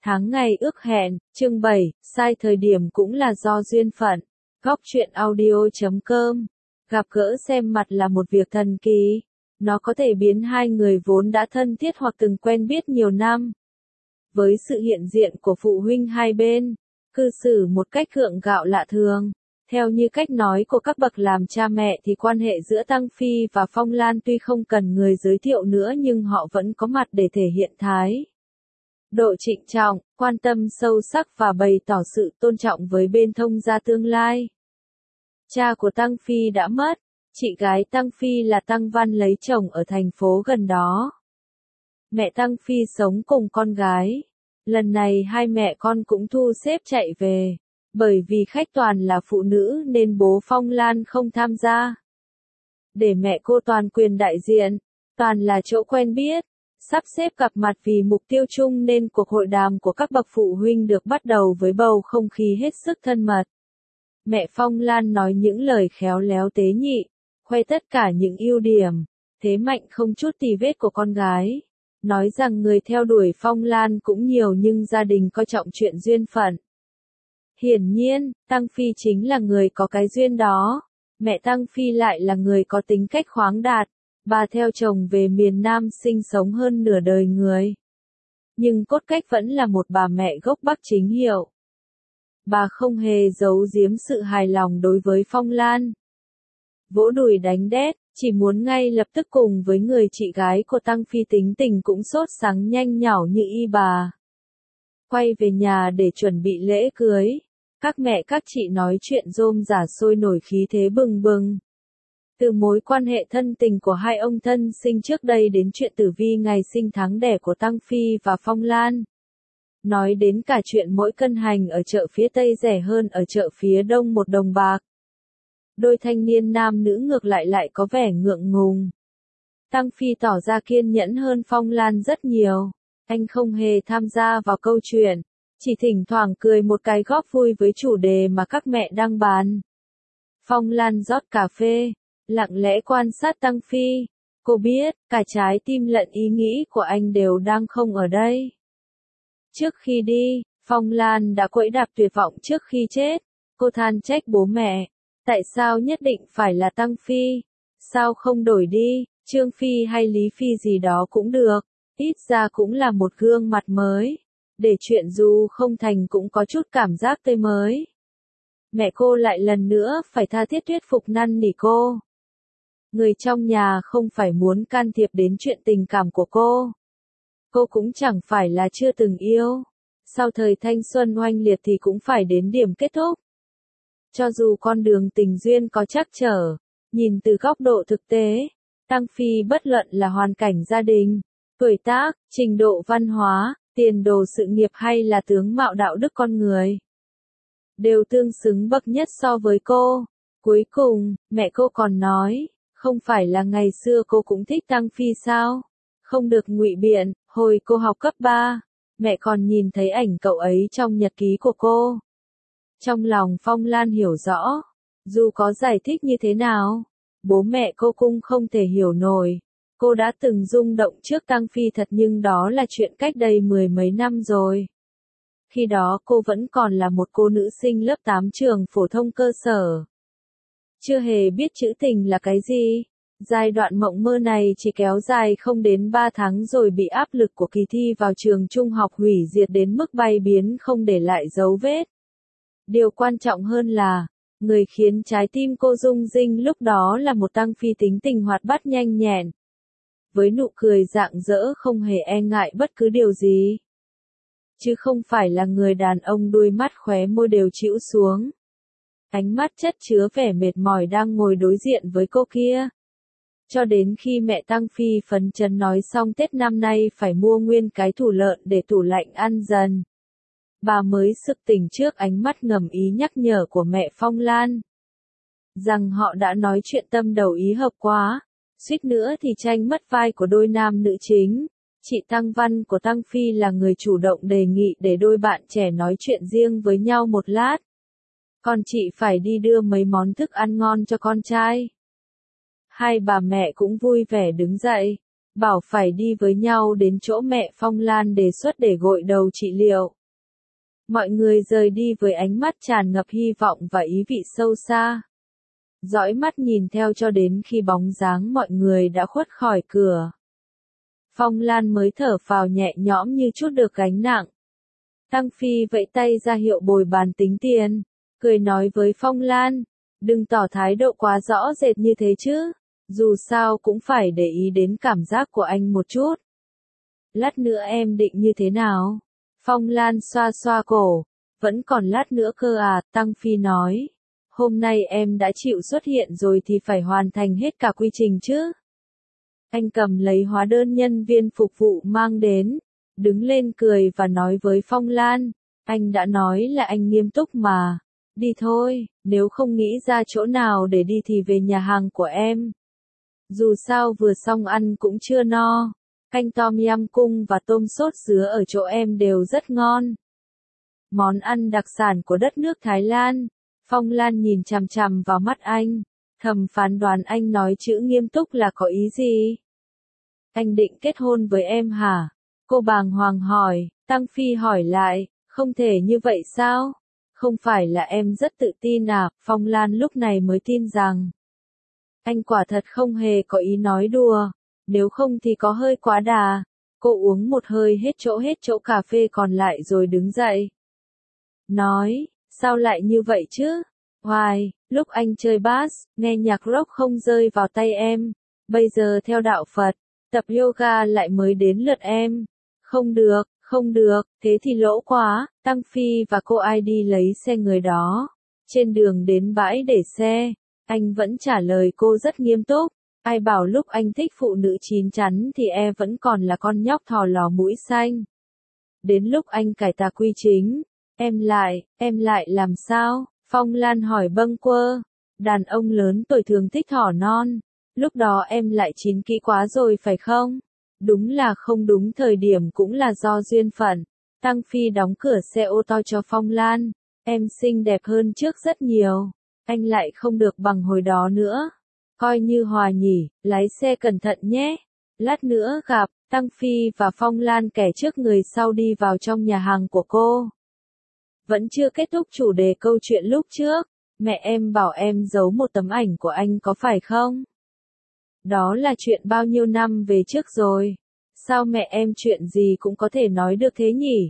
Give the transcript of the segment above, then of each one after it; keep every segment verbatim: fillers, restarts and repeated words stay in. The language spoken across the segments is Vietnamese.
Tháng ngày ước hẹn, chương bảy, sai thời điểm cũng là do duyên phận. Góc truyện audio chấm com. Gặp gỡ xem mặt là một việc thần kỳ. Nó có thể biến hai người vốn đã thân thiết hoặc từng quen biết nhiều năm. Với sự hiện diện của phụ huynh hai bên, cư xử một cách gượng gạo lạ thường. Theo như cách nói của các bậc làm cha mẹ thì quan hệ giữa Tăng Phi và Phong Lan tuy không cần người giới thiệu nữa nhưng họ vẫn có mặt để thể hiện thái độ trịnh trọng, quan tâm sâu sắc và bày tỏ sự tôn trọng với bên thông gia tương lai. Cha của Tăng Phi đã mất, chị gái Tăng Phi là Tăng Văn lấy chồng ở thành phố gần đó. Mẹ Tăng Phi sống cùng con gái. Lần này hai mẹ con cũng thu xếp chạy về. Bởi vì khách toàn là phụ nữ nên bố Phong Lan không tham gia. Để mẹ cô toàn quyền đại diện, toàn là chỗ quen biết, sắp xếp gặp mặt vì mục tiêu chung nên cuộc hội đàm của các bậc phụ huynh được bắt đầu với bầu không khí hết sức thân mật. Mẹ Phong Lan nói những lời khéo léo tế nhị, khoe tất cả những ưu điểm, thế mạnh không chút tì vết của con gái. Nói rằng người theo đuổi Phong Lan cũng nhiều nhưng gia đình coi trọng chuyện duyên phận. Hiển nhiên, Tăng Phi chính là người có cái duyên đó. Mẹ Tăng Phi lại là người có tính cách khoáng đạt. Bà theo chồng về miền Nam sinh sống hơn nửa đời người. Nhưng cốt cách vẫn là một bà mẹ gốc Bắc chính hiệu. Bà không hề giấu giếm sự hài lòng đối với Phong Lan. Vỗ đùi đánh đét, chỉ muốn ngay lập tức cùng với người chị gái của Tăng Phi tính tình cũng sốt sắng nhanh nhảu như y bà. Quay về nhà để chuẩn bị lễ cưới. Các mẹ các chị nói chuyện rôm rả sôi nổi khí thế bừng bừng. Từ mối quan hệ thân tình của hai ông thân sinh trước đây đến chuyện tử vi ngày sinh tháng đẻ của Tăng Phi và Phong Lan. Nói đến cả chuyện mỗi cân hành ở chợ phía Tây rẻ hơn ở chợ phía Đông một đồng bạc. Đôi thanh niên nam nữ ngược lại lại có vẻ ngượng ngùng. Tăng Phi tỏ ra kiên nhẫn hơn Phong Lan rất nhiều. Anh không hề tham gia vào câu chuyện, chỉ thỉnh thoảng cười một cái góp vui với chủ đề mà các mẹ đang bàn. Phong Lan rót cà phê, lặng lẽ quan sát Tăng Phi. Cô biết, cả trái tim lẫn ý nghĩ của anh đều đang không ở đây. Trước khi đi, Phong Lan đã quẫy đạp tuyệt vọng trước khi chết. Cô than trách bố mẹ. Tại sao nhất định phải là Tăng Phi? Sao không đổi đi, Trương Phi hay Lý Phi gì đó cũng được. Ít ra cũng là một gương mặt mới. Để chuyện dù không thành cũng có chút cảm giác tươi mới. Mẹ cô lại lần nữa phải tha thiết thuyết phục năn nỉ cô. Người trong nhà không phải muốn can thiệp đến chuyện tình cảm của cô. Cô cũng chẳng phải là chưa từng yêu. Sau thời thanh xuân oanh liệt thì cũng phải đến điểm kết thúc. Cho dù con đường tình duyên có trắc trở, nhìn từ góc độ thực tế, Tăng Phi bất luận là hoàn cảnh gia đình, tuổi tác, trình độ văn hóa, tiền đồ sự nghiệp hay là tướng mạo đạo đức con người, đều tương xứng bậc nhất so với cô. Cuối cùng, mẹ cô còn nói, không phải là ngày xưa cô cũng thích Tăng Phi sao? Không được ngụy biện, hồi cô học cấp ba, mẹ còn nhìn thấy ảnh cậu ấy trong nhật ký của cô. Trong lòng Phong Lan hiểu rõ, dù có giải thích như thế nào, bố mẹ cô cũng không thể hiểu nổi. Cô đã từng rung động trước Tăng Phi thật nhưng đó là chuyện cách đây mười mấy năm rồi. Khi đó cô vẫn còn là một cô nữ sinh lớp tám trường phổ thông cơ sở. Chưa hề biết chữ tình là cái gì. Giai đoạn mộng mơ này chỉ kéo dài không đến ba tháng rồi bị áp lực của kỳ thi vào trường trung học hủy diệt đến mức bay biến không để lại dấu vết. Điều quan trọng hơn là, người khiến trái tim cô rung rinh lúc đó là một Tăng Phi tính tình hoạt bát nhanh nhẹn. Với nụ cười rạng rỡ không hề e ngại bất cứ điều gì. Chứ không phải là người đàn ông đuôi mắt khóe môi đều chĩu xuống. Ánh mắt chất chứa vẻ mệt mỏi đang ngồi đối diện với cô kia. Cho đến khi mẹ Tăng Phi phấn chấn nói xong Tết năm nay phải mua nguyên cái thủ lợn để tủ lạnh ăn dần. Bà mới sực tỉnh trước ánh mắt ngầm ý nhắc nhở của mẹ Phong Lan. Rằng họ đã nói chuyện tâm đầu ý hợp quá, suýt nữa thì tranh mất vai của đôi nam nữ chính. Chị Tăng Văn của Tăng Phi là người chủ động đề nghị để đôi bạn trẻ nói chuyện riêng với nhau một lát. Còn chị phải đi đưa mấy món thức ăn ngon cho con trai. Hai bà mẹ cũng vui vẻ đứng dậy. bảo phải đi với nhau đến chỗ mẹ Phong Lan đề xuất để gội đầu trị liệu. Mọi người rời đi với ánh mắt tràn ngập hy vọng và ý vị sâu xa. Dõi mắt nhìn theo cho đến khi bóng dáng mọi người đã khuất khỏi cửa. Phong Lan mới thở phào nhẹ nhõm như chút được gánh nặng. Tăng Phi vẫy tay ra hiệu bồi bàn tính tiền, cười nói với Phong Lan, đừng tỏ thái độ quá rõ rệt như thế chứ, dù sao cũng phải để ý đến cảm giác của anh một chút. Lát nữa em định như thế nào? Phong Lan xoa xoa cổ, vẫn còn lát nữa cơ à, Tăng Phi nói. Hôm nay em đã chịu xuất hiện rồi thì phải hoàn thành hết cả quy trình chứ. Anh cầm lấy hóa đơn nhân viên phục vụ mang đến, đứng lên cười và nói với Phong Lan, anh đã nói là anh nghiêm túc mà. Đi thôi, nếu không nghĩ ra chỗ nào để đi thì về nhà hàng của em. Dù sao vừa xong ăn cũng chưa no. Canh tom yum cung và tôm sốt dứa ở chỗ em đều rất ngon. Món ăn đặc sản của đất nước Thái Lan. Phong Lan nhìn chằm chằm vào mắt anh, thầm phán đoán anh nói chữ nghiêm túc là có ý gì. Anh định kết hôn với em hả? Cô bàng hoàng hỏi. Tăng Phi hỏi lại, không thể như vậy sao? Không phải là em rất tự tin à? Phong Lan lúc này mới tin rằng anh quả thật không hề có ý nói đùa, nếu không thì có hơi quá đà. Cô uống một hơi hết chỗ hết chỗ cà phê còn lại rồi đứng dậy. Nói, sao lại như vậy chứ? Hoài, lúc anh chơi bass, nghe nhạc rock không rơi vào tay em. Bây giờ theo đạo Phật, tập yoga lại mới đến lượt em. Không được, không được, thế thì lỗ quá. Tăng Phi và cô ai đi lấy xe người đó. Trên đường đến bãi để xe, anh vẫn trả lời cô rất nghiêm túc. Ai bảo lúc anh thích phụ nữ chín chắn thì e vẫn còn là con nhóc thò lò mũi xanh. Đến lúc anh cải tà quy chính, em lại, em lại làm sao? Phong Lan hỏi bâng quơ. Đàn ông lớn tuổi thường thích thỏ non. Lúc đó em lại chín kỹ quá rồi phải không? Đúng là không đúng thời điểm cũng là do duyên phận. Tăng Phi đóng cửa xe ô tô cho Phong Lan. Em xinh đẹp hơn trước rất nhiều. Anh lại không được bằng hồi đó nữa. Coi như hòa nhỉ, lái xe cẩn thận nhé. Lát nữa gặp. Tăng Phi và Phong Lan kẻ trước người sau đi vào trong nhà hàng của cô. Vẫn chưa kết thúc chủ đề câu chuyện lúc trước. Mẹ em bảo em giấu một tấm ảnh của anh có phải không? Đó là chuyện bao nhiêu năm về trước rồi. Sao mẹ em chuyện gì cũng có thể nói được thế nhỉ?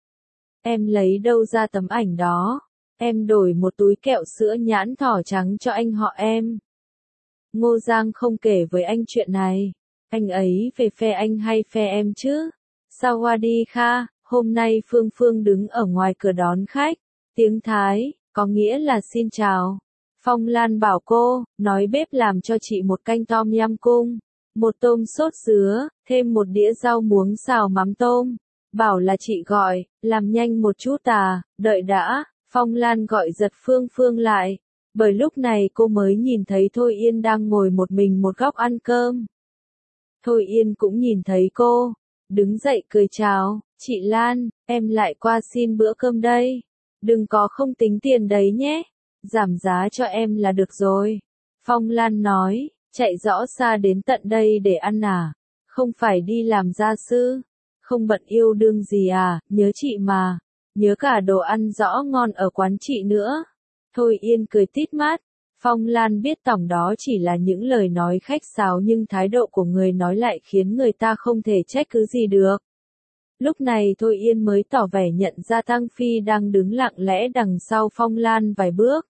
Em lấy đâu ra tấm ảnh đó? Em đổi một túi kẹo sữa nhãn thỏ trắng cho anh họ em. Ngô Giang không kể với anh chuyện này. Anh ấy về phe anh hay phe em chứ? Sawadee-kha, hôm nay Phương Phương đứng ở ngoài cửa đón khách. Tiếng Thái, có nghĩa là xin chào. Phong Lan bảo cô, nói bếp làm cho chị một canh tom yum cung, một tôm sốt dứa, thêm một đĩa rau muống xào mắm tôm. Bảo là chị gọi, làm nhanh một chút à, đợi đã. Phong Lan gọi giật Phương Phương lại, bởi lúc này cô mới nhìn thấy Thôi Yên đang ngồi một mình một góc ăn cơm. Thôi Yên cũng nhìn thấy cô, đứng dậy cười chào, chị Lan, em lại qua xin bữa cơm đây. Đừng có không tính tiền đấy nhé, giảm giá cho em là được rồi. Phong Lan nói, chạy rõ xa đến tận đây để ăn à, không phải đi làm gia sư, không bận yêu đương gì à, nhớ chị mà, nhớ cả đồ ăn rõ ngon ở quán chị nữa. Thôi Yên cười tít mắt. Phong Lan biết tổng đó chỉ là những lời nói khách sáo nhưng thái độ của người nói lại khiến người ta không thể trách cứ gì được. Lúc này Thôi Yên mới tỏ vẻ nhận ra Tăng Phi đang đứng lặng lẽ đằng sau Phong Lan vài bước.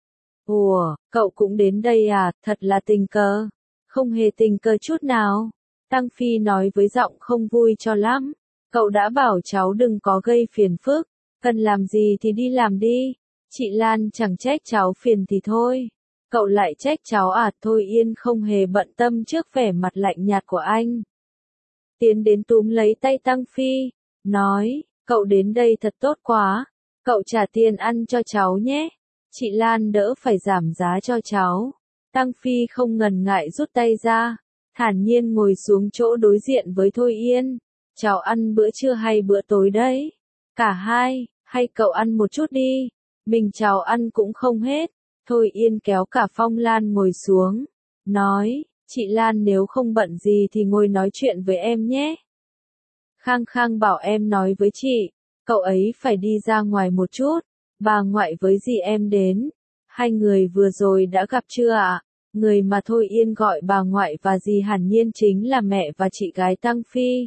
Ủa, cậu cũng đến đây à, thật là tình cờ. Không hề tình cờ chút nào. Tăng Phi nói với giọng không vui cho lắm. Cậu đã bảo cháu đừng có gây phiền phức, cần làm gì thì đi làm đi. Chị Lan chẳng trách cháu phiền thì thôi. Cậu lại trách cháu à? Thôi Yên không hề bận tâm trước vẻ mặt lạnh nhạt của anh. Tiến đến túm lấy tay Tăng Phi, nói, cậu đến đây thật tốt quá, cậu trả tiền ăn cho cháu nhé. Chị Lan đỡ phải giảm giá cho cháu. Tăng Phi không ngần ngại rút tay ra, thản nhiên ngồi xuống chỗ đối diện với Thôi Yên. Cháu ăn bữa trưa hay bữa tối đấy? Cả hai, hay cậu ăn một chút đi, mình cháu ăn cũng không hết. Thôi Yên kéo cả Phong Lan ngồi xuống, nói, Chị Lan nếu không bận gì thì ngồi nói chuyện với em nhé. Khang Khang bảo em nói với chị, cậu ấy phải đi ra ngoài một chút, bà ngoại với dì em đến. Hai người vừa rồi đã gặp chưa ạ? Người mà Thôi Yên gọi bà ngoại và dì hẳn nhiên chính là mẹ và chị gái Tăng Phi.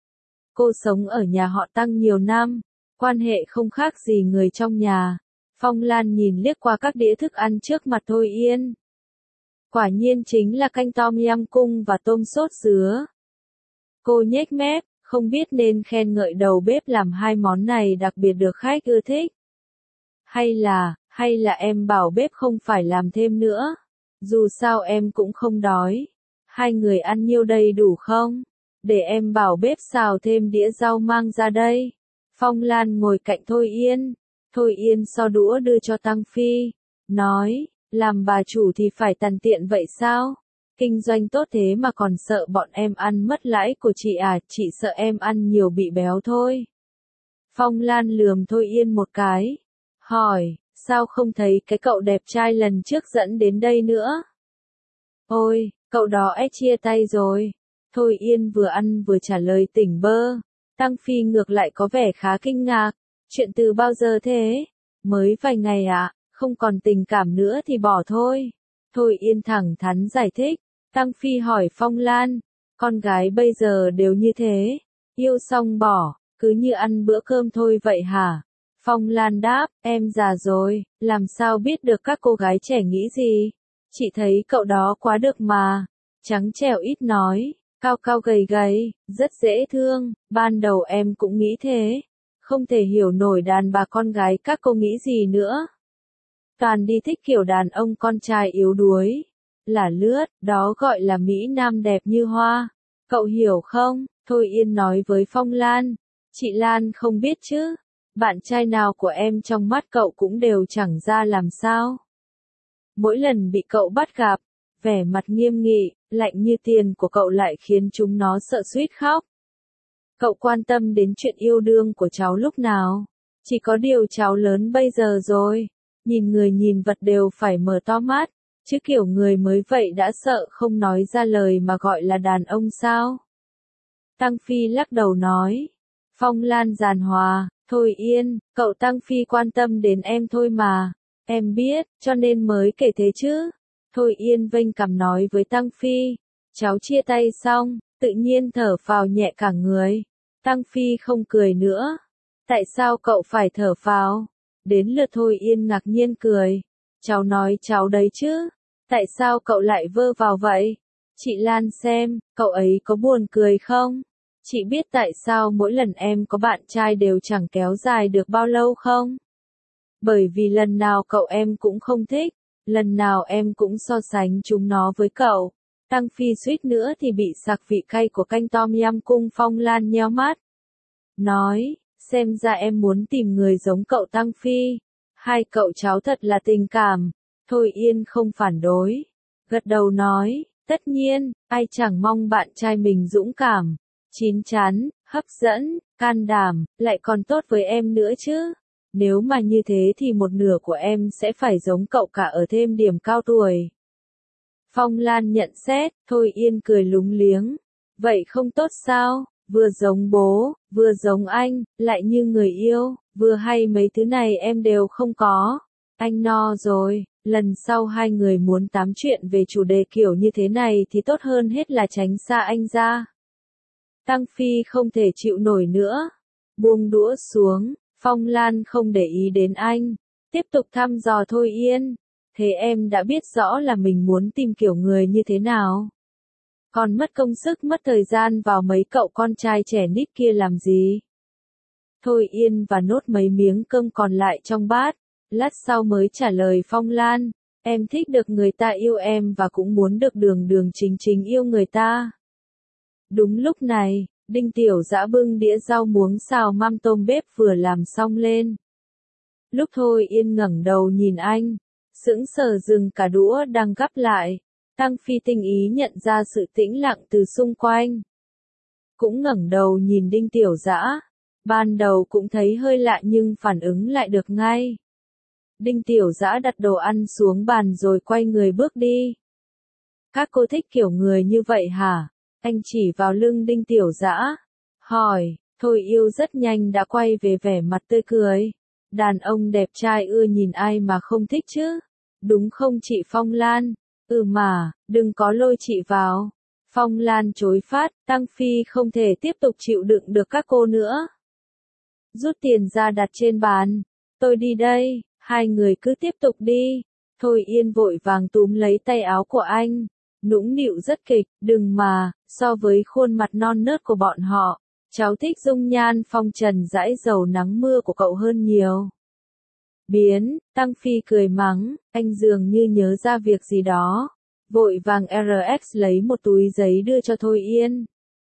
Cô sống ở nhà họ Tăng nhiều năm, quan hệ không khác gì người trong nhà. Phong Lan nhìn liếc qua các đĩa thức ăn trước mặt Thôi Yên. Quả nhiên chính là canh tom yum cung và tôm sốt dứa. Cô nhếch mép, không biết nên khen ngợi đầu bếp làm hai món này đặc biệt được khách ưa thích. Hay là, hay là em bảo bếp không phải làm thêm nữa. Dù sao em cũng không đói. Hai người ăn nhiêu đây đủ không? Để em bảo bếp xào thêm đĩa rau mang ra đây. Phong Lan ngồi cạnh Thôi Yên. Thôi Yên so đũa đưa cho Tăng Phi. Nói, làm bà chủ thì phải tằn tiện vậy sao? Kinh doanh tốt thế mà còn sợ bọn em ăn mất lãi của chị à, chị sợ em ăn nhiều bị béo thôi. Phong Lan lườm Thôi Yên một cái. Hỏi, sao không thấy cái cậu đẹp trai lần trước dẫn đến đây nữa? Ôi, cậu đó ép chia tay rồi. Thôi Yên vừa ăn vừa trả lời tỉnh bơ. Tăng Phi ngược lại có vẻ khá kinh ngạc. Chuyện từ bao giờ thế? Mới vài ngày ạ, à, không còn tình cảm nữa thì bỏ thôi. Thôi Yên thẳng thắn giải thích. Tăng Phi hỏi Phong Lan, con gái bây giờ đều như thế, yêu xong bỏ, cứ như ăn bữa cơm thôi vậy hả? Phong Lan đáp, em già rồi, làm sao biết được các cô gái trẻ nghĩ gì? Chị thấy cậu đó quá được mà, trắng trẻo ít nói, cao cao gầy gầy, rất dễ thương, ban đầu em cũng nghĩ thế, không thể hiểu nổi đàn bà con gái các cô nghĩ gì nữa. Toàn đi thích kiểu đàn ông con trai yếu đuối. Là lướt, đó gọi là Mỹ Nam đẹp như hoa. Cậu hiểu không? Thôi Yên nói với Phong Lan. Chị Lan không biết chứ. Bạn trai nào của em trong mắt cậu cũng đều chẳng ra làm sao. Mỗi lần bị cậu bắt gặp, vẻ mặt nghiêm nghị, lạnh như tiền của cậu lại khiến chúng nó sợ suýt khóc. Cậu quan tâm đến chuyện yêu đương của cháu lúc nào? Chỉ có điều cháu lớn bây giờ rồi. Nhìn người nhìn vật đều phải mở to mắt. Chứ kiểu người mới vậy đã sợ không nói ra lời mà gọi là đàn ông sao? Tăng Phi lắc đầu nói. Phong Lan giàn hòa, Thôi Yên, cậu Tăng Phi quan tâm đến em thôi mà. Em biết, cho nên mới kể thế chứ. Thôi Yên vênh cằm nói với Tăng Phi. Cháu chia tay xong, tự nhiên thở phào nhẹ cả người. Tăng Phi không cười nữa. Tại sao cậu phải thở phào? Đến lượt Thôi Yên ngạc nhiên cười. Cháu nói cháu đấy chứ. Tại sao cậu lại vơ vào vậy? Chị Lan xem, cậu ấy có buồn cười không? Chị biết tại sao mỗi lần em có bạn trai đều chẳng kéo dài được bao lâu không? Bởi vì lần nào cậu em cũng không thích, lần nào em cũng so sánh chúng nó với cậu. Tăng Phi suýt nữa thì bị sặc vị cay của canh tom yum cung. Phong Lan nheo mắt. Nói, xem ra em muốn tìm người giống cậu Tăng Phi. Hai cậu cháu thật là tình cảm. Thôi Yên không phản đối. Gật đầu nói, tất nhiên, ai chẳng mong bạn trai mình dũng cảm, chín chắn, hấp dẫn, can đảm, lại còn tốt với em nữa chứ. Nếu mà như thế thì một nửa của em sẽ phải giống cậu cả ở thêm điểm cao tuổi. Phong Lan nhận xét, Thôi Yên cười lúng liếng. Vậy không tốt sao? Vừa giống bố, vừa giống anh, lại như người yêu, vừa hay mấy thứ này em đều không có. Anh no rồi, lần sau hai người muốn tám chuyện về chủ đề kiểu như thế này thì tốt hơn hết là tránh xa anh ra. Tăng Phi không thể chịu nổi nữa. Buông đũa xuống, Phong Lan không để ý đến anh. Tiếp tục thăm dò Thôi Yên. Thế em đã biết rõ là mình muốn tìm kiểu người như thế nào. Còn mất công sức mất thời gian vào mấy cậu con trai trẻ nít kia làm gì? Thôi Yên và nốt mấy miếng cơm còn lại trong bát. Lát sau mới trả lời Phong Lan. Em thích được người ta yêu em và cũng muốn được đường đường chính chính yêu người ta. Đúng lúc này, Đinh Tiểu Dã bưng đĩa rau muống xào măm tôm bếp vừa làm xong lên. Lúc Thôi Yên ngẩng đầu nhìn anh, sững sờ dừng cả đũa đang gắp lại. Tăng Phi tinh ý nhận ra sự tĩnh lặng từ xung quanh. Cũng ngẩng đầu nhìn Đinh Tiểu Dã. Ban đầu cũng thấy hơi lạ nhưng phản ứng lại được ngay. Đinh Tiểu Dã đặt đồ ăn xuống bàn rồi quay người bước đi. Các cô thích kiểu người như vậy hả? Anh chỉ vào lưng Đinh Tiểu Dã, hỏi, Thôi Yêu rất nhanh đã quay về vẻ mặt tươi cười. Đàn ông đẹp trai ưa nhìn ai mà không thích chứ? Đúng không chị Phong Lan? Ừ mà, đừng có lôi chị vào. Phong Lan chối phát, Tăng Phi không thể tiếp tục chịu đựng được các cô nữa. Rút tiền ra đặt trên bàn. Tôi đi đây, hai người cứ tiếp tục đi. Thôi Yên vội vàng túm lấy tay áo của anh. Nũng nịu rất kịch, đừng mà, so với khuôn mặt non nớt của bọn họ, cháu thích dung nhan phong trần dãi dầu nắng mưa của cậu hơn nhiều. Biến, Tăng Phi cười mắng, anh dường như nhớ ra việc gì đó. Vội vàng rờ ích lấy một túi giấy đưa cho Thôi Yên.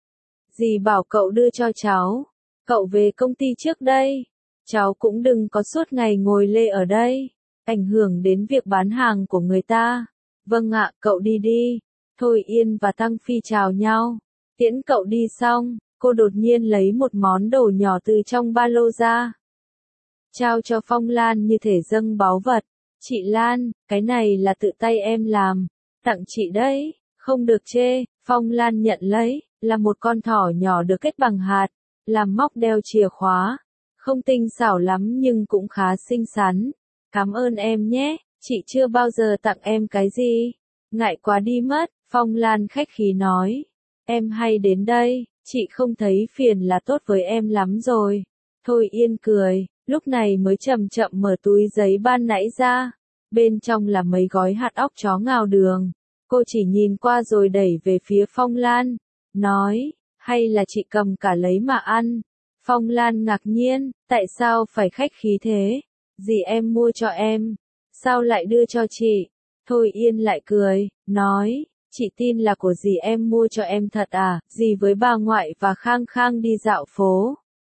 Dì bảo cậu đưa cho cháu. Cậu về công ty trước đây. Cháu cũng đừng có suốt ngày ngồi lê ở đây. Ảnh hưởng đến việc bán hàng của người ta. Vâng ạ, cậu đi đi. Thôi Yên và Tăng Phi chào nhau. Tiễn cậu đi xong, cô đột nhiên lấy một món đồ nhỏ từ trong ba lô ra. Trao cho Phong Lan như thể dâng báu vật. Chị Lan, cái này là tự tay em làm. Tặng chị đấy, không được chê. Phong Lan nhận lấy, là một con thỏ nhỏ được kết bằng hạt, làm móc đeo chìa khóa. Không tinh xảo lắm nhưng cũng khá xinh xắn. Cảm ơn em nhé, chị chưa bao giờ tặng em cái gì. Ngại quá đi mất, Phong Lan khách khí nói. Em hay đến đây, chị không thấy phiền là tốt với em lắm rồi. Thôi Yên cười, lúc này mới chậm chậm mở túi giấy ban nãy ra. Bên trong là mấy gói hạt óc chó ngào đường. Cô chỉ nhìn qua rồi đẩy về phía Phong Lan, nói, hay là chị cầm cả lấy mà ăn. Phong Lan ngạc nhiên, tại sao phải khách khí thế? Dì em mua cho em, sao lại đưa cho chị? Thôi Yên lại cười, nói, chị tin là của dì em mua cho em thật à? Dì với bà ngoại và Khang Khang đi dạo phố.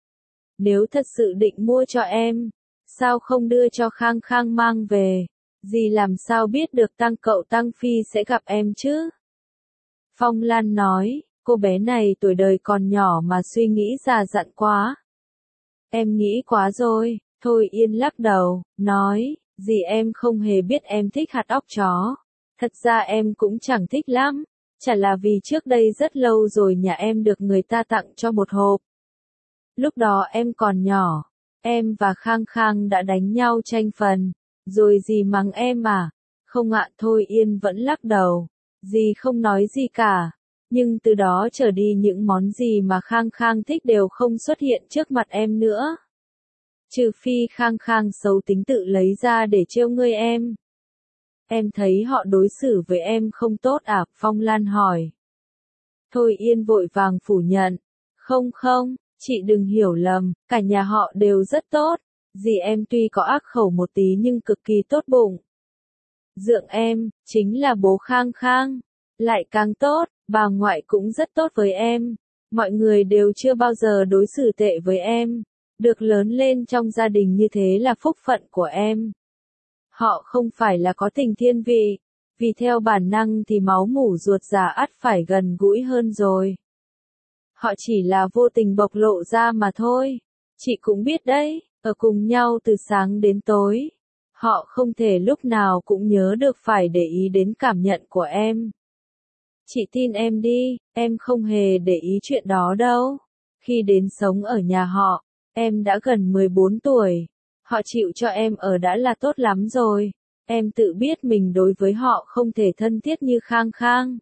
Nếu thật sự định mua cho em, sao không đưa cho Khang Khang mang về? Dì làm sao biết được Tăng cậu Tăng Phi sẽ gặp em chứ? Phong Lan nói, cô bé này tuổi đời còn nhỏ mà suy nghĩ già dặn quá. Em nghĩ quá rồi. Thôi Yên lắc đầu, nói, dì em không hề biết em thích hạt óc chó. Thật ra em cũng chẳng thích lắm. Chả là vì trước đây rất lâu rồi nhà em được người ta tặng cho một hộp. Lúc đó em còn nhỏ, em và Khang Khang đã đánh nhau tranh phần. Rồi dì mắng em à? Không ạ, Thôi Yên vẫn lắc đầu. Dì không nói gì cả. Nhưng từ đó trở đi những món gì mà Khang Khang thích đều không xuất hiện trước mặt em nữa. Trừ phi Khang Khang xấu tính tự lấy ra để trêu ngươi em. Em thấy họ đối xử với em không tốt à? Phong Lan hỏi. Thôi Yên vội vàng phủ nhận. Không không, chị đừng hiểu lầm, cả nhà họ đều rất tốt. Dì em tuy có ác khẩu một tí nhưng cực kỳ tốt bụng. Dượng em, chính là bố Khang Khang. Lại càng tốt, bà ngoại cũng rất tốt với em. Mọi người đều chưa bao giờ đối xử tệ với em. Được lớn lên trong gia đình như thế là phúc phận của em. Họ không phải là có tình thiên vị. Vì theo bản năng thì máu mủ ruột già ắt phải gần gũi hơn rồi. Họ chỉ là vô tình bộc lộ ra mà thôi. Chị cũng biết đấy. Ở cùng nhau từ sáng đến tối. Họ không thể lúc nào cũng nhớ được phải để ý đến cảm nhận của em. Chị tin em đi, em không hề để ý chuyện đó đâu. Khi đến sống ở nhà họ, em đã gần mười bốn tuổi. Họ chịu cho em ở đã là tốt lắm rồi. Em tự biết mình đối với họ không thể thân thiết như Khang Khang.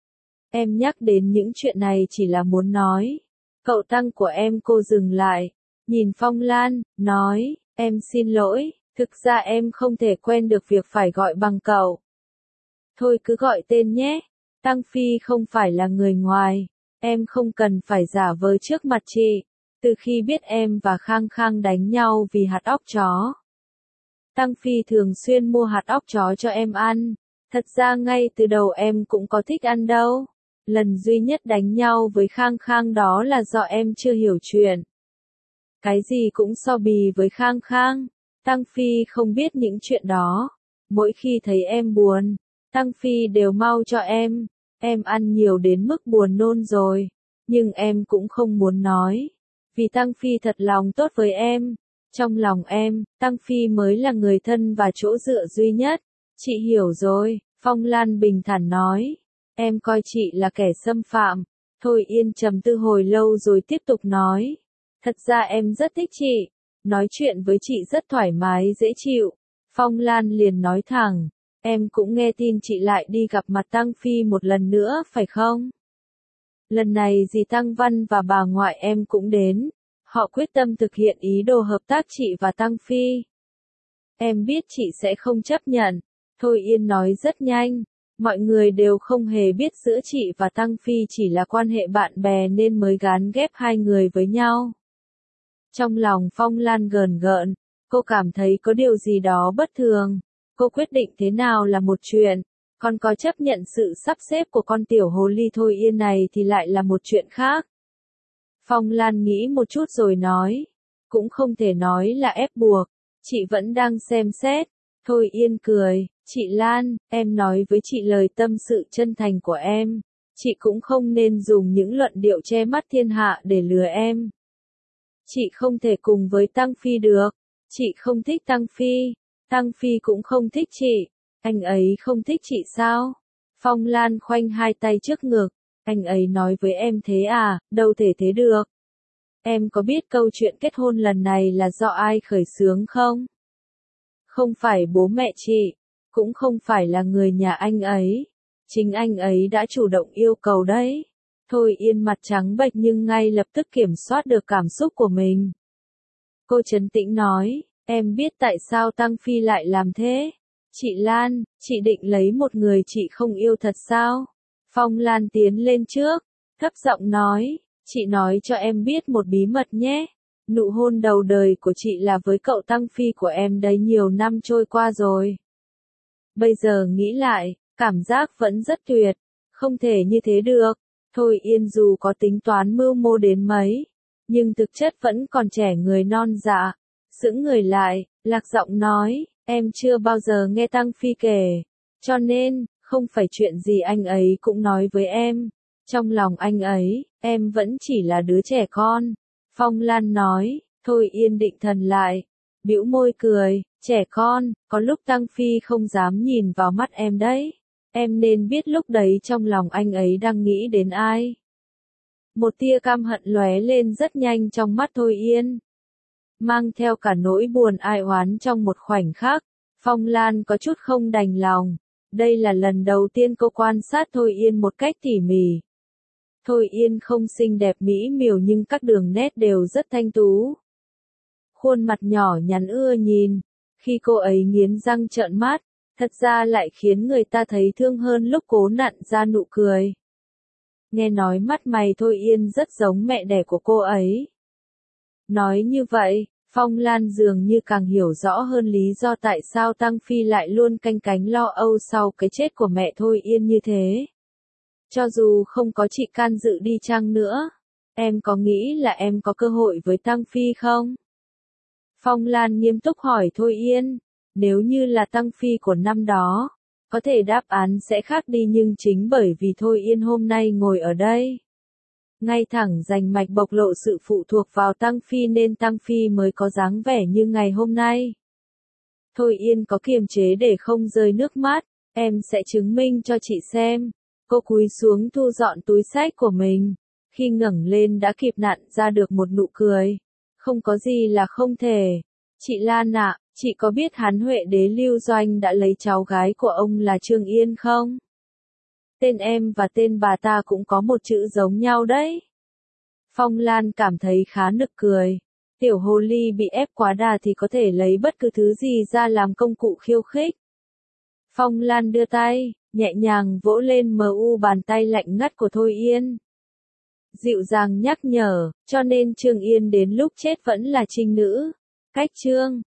Em nhắc đến những chuyện này chỉ là muốn nói. Cậu Tăng của em cô dừng lại. Nhìn Phong Lan, nói, em xin lỗi, thực ra em không thể quen được việc phải gọi bằng cậu. Thôi cứ gọi tên nhé, Tăng Phi không phải là người ngoài, em không cần phải giả vờ trước mặt chị. Từ khi biết em và Khang Khang đánh nhau vì hạt óc chó, Tăng Phi thường xuyên mua hạt óc chó cho em ăn. Thật ra ngay từ đầu em cũng có thích ăn đâu. Lần duy nhất đánh nhau với Khang Khang đó là do em chưa hiểu chuyện. Cái gì cũng so bì với Khang Khang. Tăng Phi không biết những chuyện đó. Mỗi khi thấy em buồn, Tăng Phi đều mau cho em. Em ăn nhiều đến mức buồn nôn rồi. Nhưng em cũng không muốn nói. Vì Tăng Phi thật lòng tốt với em. Trong lòng em, Tăng Phi mới là người thân và chỗ dựa duy nhất. Chị hiểu rồi, Phong Lan bình thản nói. Em coi chị là kẻ xâm phạm. Thôi Yên trầm tư hồi lâu rồi tiếp tục nói. Thật ra em rất thích chị. Nói chuyện với chị rất thoải mái dễ chịu. Phong Lan liền nói thẳng. Em cũng nghe tin chị lại đi gặp mặt Tăng Phi một lần nữa phải không? Lần này dì Tăng Văn và bà ngoại em cũng đến. Họ quyết tâm thực hiện ý đồ hợp tác chị và Tăng Phi. Em biết chị sẽ không chấp nhận. Thôi Yên nói rất nhanh. Mọi người đều không hề biết giữa chị và Tăng Phi chỉ là quan hệ bạn bè nên mới gán ghép hai người với nhau. Trong lòng Phong Lan gờn gợn, cô cảm thấy có điều gì đó bất thường. Cô quyết định thế nào là một chuyện, còn có chấp nhận sự sắp xếp của con tiểu hồ ly Thôi Yên này thì lại là một chuyện khác. Phong Lan nghĩ một chút rồi nói, cũng không thể nói là ép buộc, chị vẫn đang xem xét. Thôi Yên cười, chị Lan, em nói với chị lời tâm sự chân thành của em, chị cũng không nên dùng những luận điệu che mắt thiên hạ để lừa em. Chị không thể cùng với Tăng Phi được, chị không thích Tăng Phi, Tăng Phi cũng không thích chị, anh ấy không thích chị sao? Phong Lan khoanh hai tay trước ngực, anh ấy nói với em thế à, đâu thể thế được. Em có biết câu chuyện kết hôn lần này là do ai khởi xướng không? Không phải bố mẹ chị, cũng không phải là người nhà anh ấy, chính anh ấy đã chủ động yêu cầu đấy. Thôi Yên mặt trắng bệch nhưng ngay lập tức kiểm soát được cảm xúc của mình. Cô trấn tĩnh nói, em biết tại sao Tăng Phi lại làm thế? Chị Lan, chị định lấy một người chị không yêu thật sao? Phong Lan tiến lên trước, thấp giọng nói, chị nói cho em biết một bí mật nhé. Nụ hôn đầu đời của chị là với cậu Tăng Phi của em đấy, nhiều năm trôi qua rồi. Bây giờ nghĩ lại, cảm giác vẫn rất tuyệt, không thể như thế được. Thôi Yên dù có tính toán mưu mô đến mấy, nhưng thực chất vẫn còn trẻ người non dạ. Sững người lại, lạc giọng nói, em chưa bao giờ nghe Tăng Phi kể, cho nên, không phải chuyện gì anh ấy cũng nói với em. Trong lòng anh ấy, em vẫn chỉ là đứa trẻ con. Phong Lan nói, Thôi Yên định thần lại, bĩu môi cười, trẻ con, có lúc Tăng Phi không dám nhìn vào mắt em đấy. Em nên biết lúc đấy trong lòng anh ấy đang nghĩ đến ai. Một tia căm hận lóe lên rất nhanh trong mắt Thôi Yên, mang theo cả nỗi buồn ai oán trong một khoảnh khắc. Phong Lan có chút không đành lòng. Đây là lần đầu tiên cô quan sát Thôi Yên một cách tỉ mỉ. Thôi Yên không xinh đẹp mỹ miều nhưng các đường nét đều rất thanh tú. Khuôn mặt nhỏ nhắn ưa nhìn, khi cô ấy nghiến răng trợn mắt, thật ra lại khiến người ta thấy thương hơn lúc cố nặn ra nụ cười. Nghe nói mắt mày Thôi Yên rất giống mẹ đẻ của cô ấy. Nói như vậy, Phong Lan dường như càng hiểu rõ hơn lý do tại sao Tăng Phi lại luôn canh cánh lo âu sau cái chết của mẹ Thôi Yên như thế. Cho dù không có chị can dự đi chăng nữa, em có nghĩ là em có cơ hội với Tăng Phi không? Phong Lan nghiêm túc hỏi Thôi Yên, nếu như là Tăng Phi của năm đó, có thể đáp án sẽ khác đi nhưng chính bởi vì Thôi Yên hôm nay ngồi ở đây, ngay thẳng rành mạch bộc lộ sự phụ thuộc vào Tăng Phi nên Tăng Phi mới có dáng vẻ như ngày hôm nay. Thôi Yên có kiềm chế để không rơi nước mắt, em sẽ chứng minh cho chị xem. Cô cúi xuống thu dọn túi xách của mình, khi ngẩng lên đã kịp nặn ra được một nụ cười. Không có gì là không thể. Chị Lan ạ, chị có biết hắn Huệ đế Lưu Doanh đã lấy cháu gái của ông là Trương Yên không? Tên em và tên bà ta cũng có một chữ giống nhau đấy. Phong Lan cảm thấy khá nực cười. Tiểu hồ ly bị ép quá đà thì có thể lấy bất cứ thứ gì ra làm công cụ khiêu khích. Phong Lan đưa tay, nhẹ nhàng vỗ lên mờ u bàn tay lạnh ngắt của Thôi Yên. Dịu dàng nhắc nhở, cho nên Trương Yên đến lúc chết vẫn là trinh nữ. Cách chương